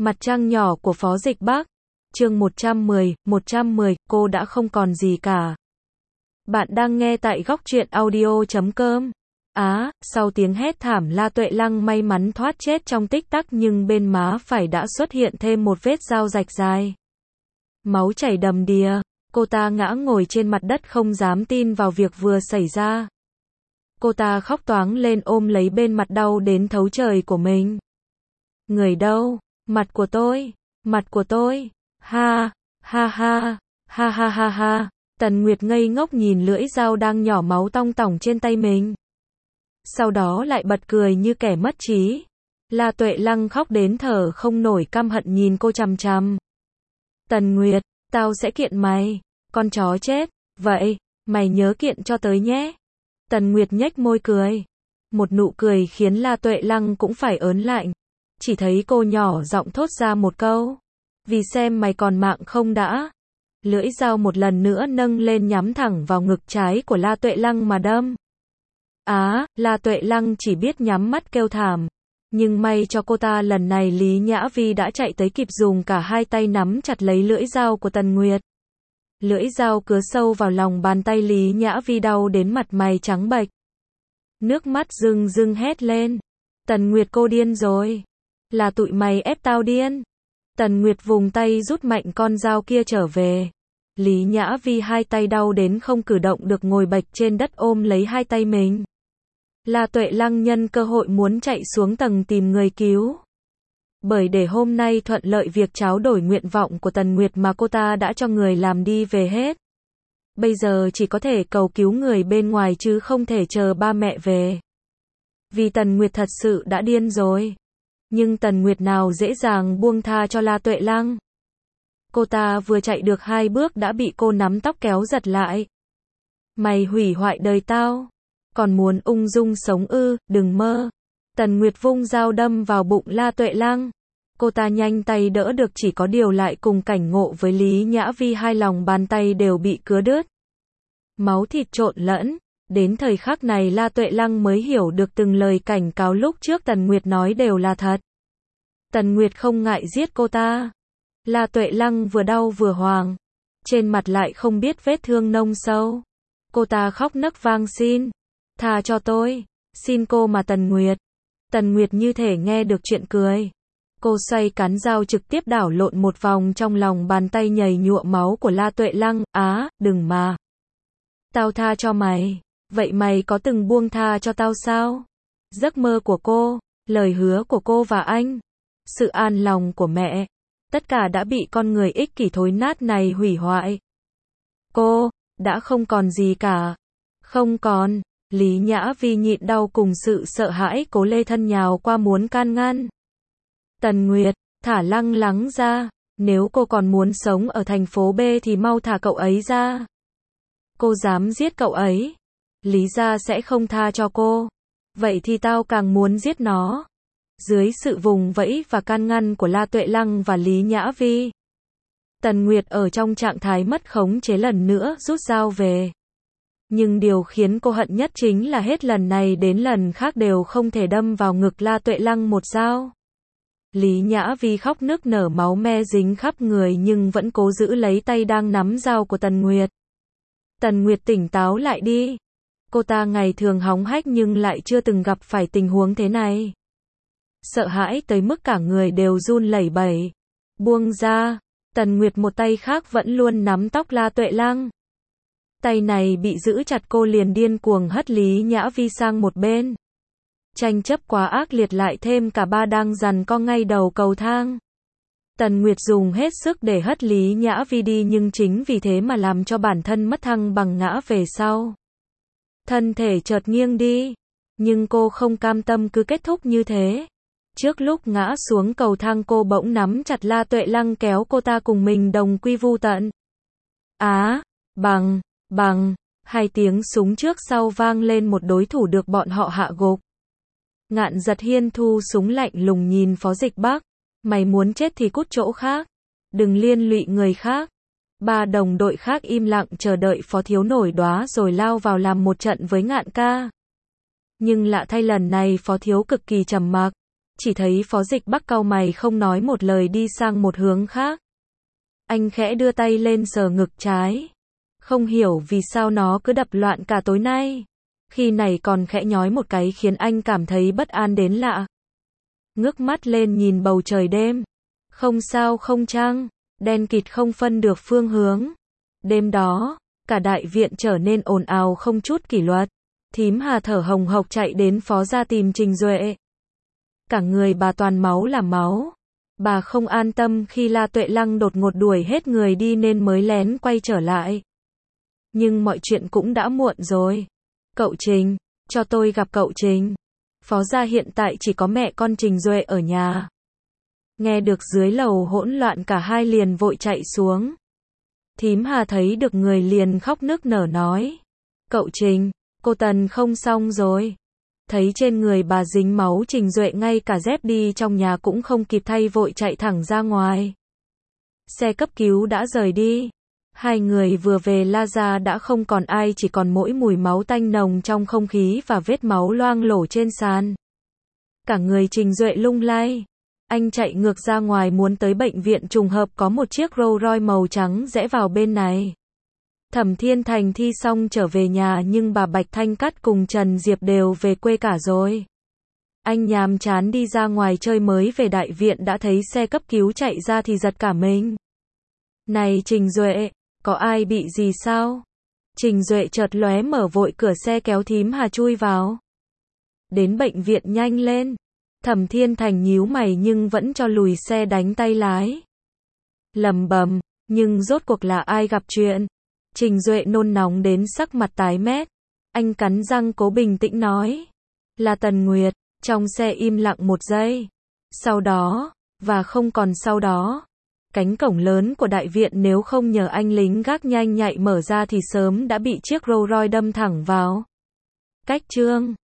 Mặt trăng nhỏ của Phó Dịch Bác. Chương 110, cô đã không còn gì cả. Bạn đang nghe tại góc truyện audio.com. Sau tiếng hét thảm, La Tuệ Lăng may mắn thoát chết trong tích tắc, nhưng bên má phải đã xuất hiện thêm một vết dao rạch dài. Máu chảy đầm đìa, cô ta ngã ngồi trên mặt đất không dám tin vào việc vừa xảy ra. Cô ta khóc toáng lên ôm lấy bên mặt đau đến thấu trời của mình. Người đâu? Mặt của tôi, ha, ha ha, ha ha ha ha. Tần Nguyệt ngây ngốc nhìn lưỡi dao đang nhỏ máu tong tỏng trên tay mình. Sau đó lại bật cười như kẻ mất trí. La Tuệ Lăng khóc đến thở không nổi, căm hận nhìn cô chằm chằm. Tần Nguyệt, tao sẽ kiện mày, con chó chết, vậy, mày nhớ kiện cho tới nhé. Tần Nguyệt nhếch môi cười. Một nụ cười khiến La Tuệ Lăng cũng phải ớn lạnh. Chỉ thấy cô nhỏ giọng thốt ra một câu. Vì xem mày còn mạng không đã. Lưỡi dao một lần nữa nâng lên nhắm thẳng vào ngực trái của La Tuệ Lăng mà đâm. La Tuệ Lăng chỉ biết nhắm mắt kêu thảm. Nhưng may cho cô ta lần này Lý Nhã Vi đã chạy tới kịp, dùng cả hai tay nắm chặt lấy lưỡi dao của Tần Nguyệt. Lưỡi dao cứa sâu vào lòng bàn tay Lý Nhã Vi, đau đến mặt mày trắng bệch. Nước mắt rưng rưng hét lên. Tần Nguyệt, cô điên rồi. Là tụi mày ép tao điên. Tần Nguyệt vùng tay rút mạnh con dao kia trở về. Lý Nhã Vi hai tay đau đến không cử động được, ngồi bệch trên đất ôm lấy hai tay mình. La Tuệ Lăng nhân cơ hội muốn chạy xuống tầng tìm người cứu. Bởi để hôm nay thuận lợi việc tráo đổi nguyện vọng của Tần Nguyệt mà cô ta đã cho người làm đi về hết. Bây giờ chỉ có thể cầu cứu người bên ngoài chứ không thể chờ ba mẹ về. Vì Tần Nguyệt thật sự đã điên rồi. Nhưng Tần Nguyệt nào dễ dàng buông tha cho La Tuệ Lăng. Cô ta vừa chạy được 2 bước đã bị cô nắm tóc kéo giật lại. Mày hủy hoại đời tao. Còn muốn ung dung sống ư, đừng mơ. Tần Nguyệt vung dao đâm vào bụng La Tuệ Lăng. Cô ta nhanh tay đỡ được, chỉ có điều lại cùng cảnh ngộ với Lý Nhã Vi, hai lòng bàn tay đều bị cứa đứt. Máu thịt trộn lẫn. Đến thời khắc này La Tuệ Lăng mới hiểu được từng lời cảnh cáo lúc trước Tần Nguyệt nói đều là thật. Tần Nguyệt không ngại giết cô ta. La Tuệ Lăng vừa đau vừa hoảng. Trên mặt lại không biết vết thương nông sâu. Cô ta khóc nấc vang xin. Tha cho tôi. Xin cô mà Tần Nguyệt. Tần Nguyệt như thể nghe được chuyện cười. Cô xoay cán dao trực tiếp đảo lộn một vòng trong lòng bàn tay nhầy nhụa máu của La Tuệ Lăng. Đừng mà. Tao tha cho mày. Vậy mày có từng buông tha cho tao sao? Giấc mơ của cô, lời hứa của cô và anh, sự an lòng của mẹ, tất cả đã bị con người ích kỷ thối nát này hủy hoại. Cô đã không còn gì cả. Không còn. Lý Nhã Vi nhịn đau cùng sự sợ hãi cố lê thân nhào qua muốn can ngăn. Tần Nguyệt, thả Lăng Lắng ra. Nếu cô còn muốn sống ở thành phố B thì mau thả cậu ấy ra. Cô dám giết cậu ấy, Lý gia sẽ không tha cho cô. Vậy thì tao càng muốn giết nó. Dưới sự vùng vẫy và can ngăn của La Tuệ Lăng và Lý Nhã Vi, Tần Nguyệt ở trong trạng thái mất khống chế lần nữa rút dao về. Nhưng điều khiến cô hận nhất chính là hết lần này đến lần khác đều không thể đâm vào ngực La Tuệ Lăng một dao. Lý Nhã Vi khóc nức nở, máu me dính khắp người nhưng vẫn cố giữ lấy tay đang nắm dao của Tần Nguyệt. Tần Nguyệt, tỉnh táo lại đi. Cô ta ngày thường hóng hách nhưng lại chưa từng gặp phải tình huống thế này. Sợ hãi tới mức cả người đều run lẩy bẩy. Buông ra. Tần Nguyệt một tay khác vẫn luôn nắm tóc La Tuệ Lăng. Tay này bị giữ chặt, cô liền điên cuồng hất Lý Nhã Vi sang một bên. Tranh chấp quá ác liệt, lại thêm cả ba đang giằng co ngay đầu cầu thang. Tần Nguyệt dùng hết sức để hất Lý Nhã Vi đi, nhưng chính vì thế mà làm cho bản thân mất thăng bằng, ngã về sau. Thân thể chợt nghiêng đi. Nhưng cô không cam tâm cứ kết thúc như thế. Trước lúc ngã xuống cầu thang, cô bỗng nắm chặt La Tuệ Lăng kéo cô ta cùng mình đồng quy vu tận. Bằng. 2 tiếng súng trước sau vang lên, một đối thủ được bọn họ hạ gục. Ngạn Giật Hiên thu súng lạnh lùng nhìn Phó Dịch Bác. Mày muốn chết thì cút chỗ khác. Đừng liên lụy người khác. 3 đồng đội khác im lặng chờ đợi Phó Thiếu nổi đoá rồi lao vào làm một trận với Ngạn ca. Nhưng lạ thay lần này Phó Thiếu cực kỳ trầm mặc. chỉ thấy Phó Dịch Bắc cau mày không nói một lời đi sang một hướng khác. Anh khẽ đưa tay lên sờ ngực trái. Không hiểu vì sao nó cứ đập loạn cả tối nay. Khi này còn khẽ nhói một cái khiến anh cảm thấy bất an đến lạ. Ngước mắt lên nhìn bầu trời đêm. Không sao không trăng, đen kịt không phân được phương hướng. Đêm đó, cả đại viện trở nên ồn ào không chút kỷ luật. Thím Hà thở hồng hộc chạy đến phó gia tìm Trình Duệ. Cả người bà toàn máu là máu. Bà không an tâm khi La Tuệ Lăng đột ngột đuổi hết người đi nên mới lén quay trở lại. Nhưng mọi chuyện cũng đã muộn rồi. Cậu Trình, cho tôi gặp cậu Trình. Phó gia hiện tại chỉ có mẹ con Trình Duệ ở nhà. Nghe được dưới lầu hỗn loạn cả hai liền vội chạy xuống. Thím Hà thấy được người liền khóc nức nở nói. Cậu Trình, cô Tần không xong rồi. Thấy trên người bà dính máu Trình Duệ ngay cả dép đi trong nhà cũng không kịp thay vội chạy thẳng ra ngoài. Xe cấp cứu đã rời đi. Hai người vừa về la ra đã không còn ai, chỉ còn mỗi mùi máu tanh nồng trong không khí và vết máu loang lổ trên sàn. Cả người Trình Duệ lung lay. Anh chạy ngược ra ngoài muốn tới bệnh viện, trùng hợp có một chiếc Rolls Royce màu trắng rẽ vào bên này. Thẩm Thiên Thành thi xong trở về nhà nhưng bà Bạch Thanh Cát cùng Trần Diệp đều về quê cả rồi. Anh nhàm chán đi ra ngoài chơi mới về đại viện đã thấy xe cấp cứu chạy ra thì giật cả mình. Này Trình Duệ, có ai bị gì sao? Trình Duệ chợt lóe mở vội cửa xe kéo thím Hà chui vào. Đến bệnh viện nhanh lên. Thẩm Thiên Thành nhíu mày nhưng vẫn cho lùi xe đánh tay lái. Lầm bầm, nhưng rốt cuộc là ai gặp chuyện? Trình Duệ nôn nóng đến sắc mặt tái mét. Anh cắn răng cố bình tĩnh nói. Là Tần Nguyệt. Trong xe im lặng một giây. Sau đó, và không còn sau đó. Cánh cổng lớn của đại viện nếu không nhờ anh lính gác nhanh nhạy mở ra thì sớm đã bị chiếc Rolls Royce đâm thẳng vào. Cách chương